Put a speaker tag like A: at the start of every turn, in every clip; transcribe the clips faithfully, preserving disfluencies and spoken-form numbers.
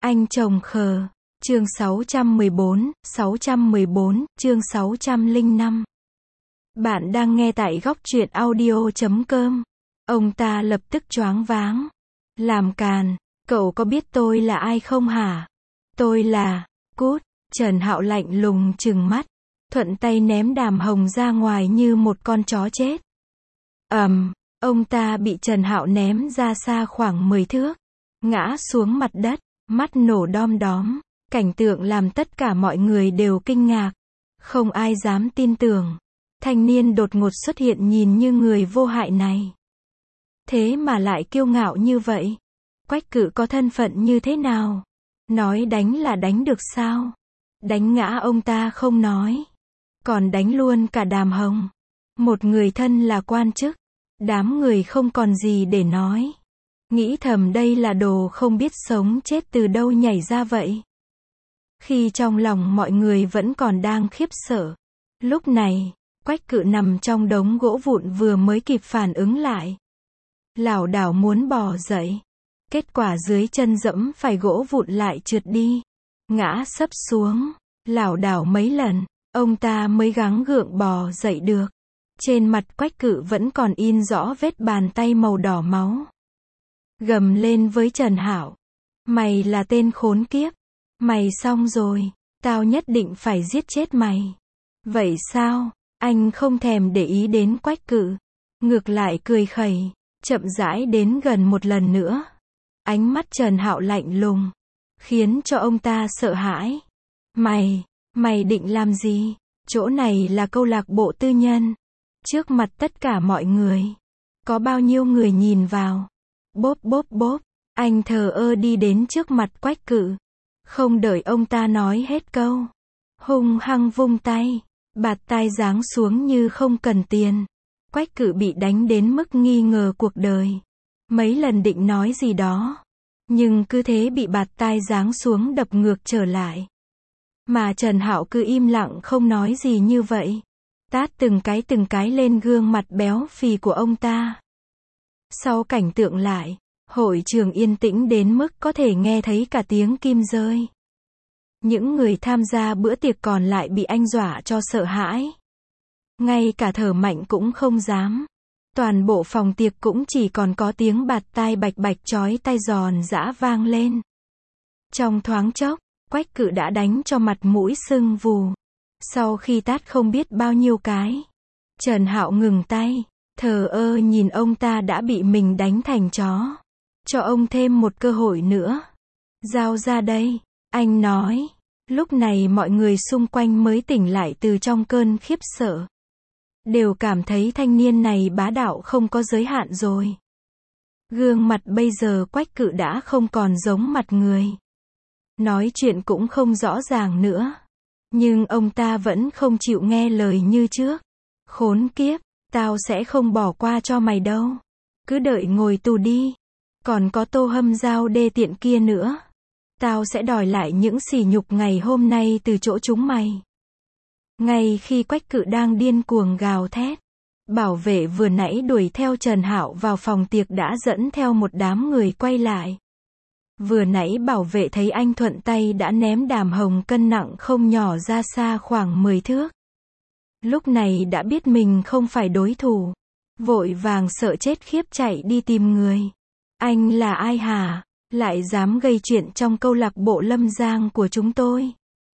A: Anh chồng khờ. Chương sáu trăm mười bốn, sáu trăm mười bốn, chương sáu trăm lẻ năm. Bạn đang nghe tại góc truyện audio chấm com. Ông ta lập tức choáng váng. Làm càn, cậu có biết tôi là ai không hả? Tôi là, cút. Trần Hạo lạnh lùng trừng mắt, thuận tay ném Đàm Hồng ra ngoài như một con chó chết. Ầm, ông ta bị Trần Hạo ném ra xa khoảng mười thước, ngã xuống mặt đất, mắt nổ đom đóm. Cảnh tượng làm tất cả mọi người đều kinh ngạc. Không ai dám tin tưởng. Thanh niên đột ngột xuất hiện nhìn như người vô hại này. Thế mà lại kiêu ngạo như vậy. Quách Cự có thân phận như thế nào? Nói đánh là đánh được sao? Đánh ngã ông ta không nói. Còn đánh luôn cả Đàm Hồng. Một người thân là quan chức. Đám người không còn gì để nói. Nghĩ thầm đây là đồ không biết sống chết từ đâu nhảy ra vậy. Khi trong lòng mọi người vẫn còn đang khiếp sợ. Lúc này, Quách Cự nằm trong đống gỗ vụn vừa mới kịp phản ứng lại. Lảo đảo muốn bò dậy. Kết quả dưới chân dẫm phải gỗ vụn lại trượt đi. Ngã sấp xuống. Lảo đảo mấy lần, ông ta mới gắng gượng bò dậy được. Trên mặt Quách Cự vẫn còn in rõ vết bàn tay màu đỏ máu. Gầm lên với Trần Hạo. Mày là tên khốn kiếp. Mày xong rồi, tao nhất định phải giết chết mày. Vậy sao? Anh không thèm để ý đến Quách Cự. Ngược lại cười khẩy, chậm rãi đến gần một lần nữa. Ánh mắt Trần Hạo lạnh lùng, khiến cho ông ta sợ hãi. Mày, mày định làm gì? Chỗ này là câu lạc bộ tư nhân. Trước mặt tất cả mọi người. Có bao nhiêu người nhìn vào. Bốp bốp bốp, anh thờ ơ đi đến trước mặt Quách Cự. Không đợi ông ta nói hết câu. Hung hăng vung tay. Bạt tai giáng xuống như không cần tiền. Quách Cự bị đánh đến mức nghi ngờ cuộc đời. Mấy lần định nói gì đó. Nhưng cứ thế bị bạt tai giáng xuống đập ngược trở lại. Mà Trần Hạo cứ im lặng không nói gì như vậy. Tát từng cái từng cái lên gương mặt béo phì của ông ta. Sau cảnh tượng lại, hội trường yên tĩnh đến mức có thể nghe thấy cả tiếng kim rơi. Những người tham gia bữa tiệc còn lại bị anh dọa cho sợ hãi. Ngay cả thở mạnh cũng không dám. Toàn bộ phòng tiệc cũng chỉ còn có tiếng bạt tai bạch bạch chói tai giòn giã vang lên. Trong thoáng chốc, Quách Cự đã đánh cho mặt mũi sưng vù. Sau khi tát không biết bao nhiêu cái, Trần Hạo ngừng tay, thờ ơ nhìn ông ta đã bị mình đánh thành chó. Cho ông thêm một cơ hội nữa. Giao ra đây, anh nói. Lúc này mọi người xung quanh mới tỉnh lại từ trong cơn khiếp sợ. Đều cảm thấy thanh niên này bá đạo không có giới hạn rồi. Gương mặt bây giờ Quách Cự đã không còn giống mặt người. Nói chuyện cũng không rõ ràng nữa. Nhưng ông ta vẫn không chịu nghe lời như trước. Khốn kiếp, tao sẽ không bỏ qua cho mày đâu. Cứ đợi ngồi tù đi. Còn có Tô Hâm Giao đê tiện kia nữa. Tao sẽ đòi lại những sỉ nhục ngày hôm nay từ chỗ chúng mày. Ngay khi Quách Cự đang điên cuồng gào thét, bảo vệ vừa nãy đuổi theo Trần Hạo vào phòng tiệc đã dẫn theo một đám người quay lại. Vừa nãy bảo vệ thấy anh thuận tay đã ném Đàm Hồng cân nặng không nhỏ ra xa khoảng mười thước. Lúc này đã biết mình không phải đối thủ. Vội vàng sợ chết khiếp chạy đi tìm người. Anh là ai hả? Lại dám gây chuyện trong câu lạc bộ Lâm Giang của chúng tôi.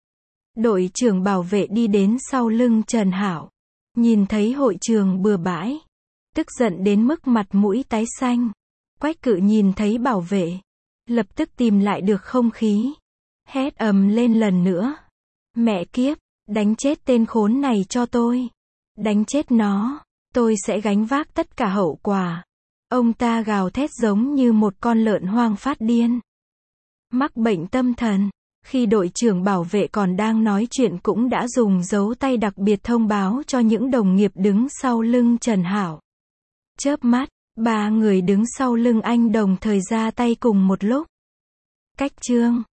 A: Đội trưởng bảo vệ đi đến sau lưng Trần Hạo. Nhìn thấy hội trường bừa bãi. Tức giận đến mức mặt mũi tái xanh. Quách Cự nhìn thấy bảo vệ. Lập tức tìm lại được không khí. Hét ầm lên lần nữa. Mẹ kiếp, đánh chết tên khốn này cho tôi. Đánh chết nó, tôi sẽ gánh vác tất cả hậu quả. Ông ta gào thét giống như một con lợn hoang phát điên. Mắc bệnh tâm thần. Khi đội trưởng bảo vệ còn đang nói chuyện cũng đã dùng dấu tay đặc biệt thông báo cho những đồng nghiệp đứng sau lưng Trần Hạo. Chớp mắt, ba người đứng sau lưng anh đồng thời ra tay cùng một lúc. Cách chương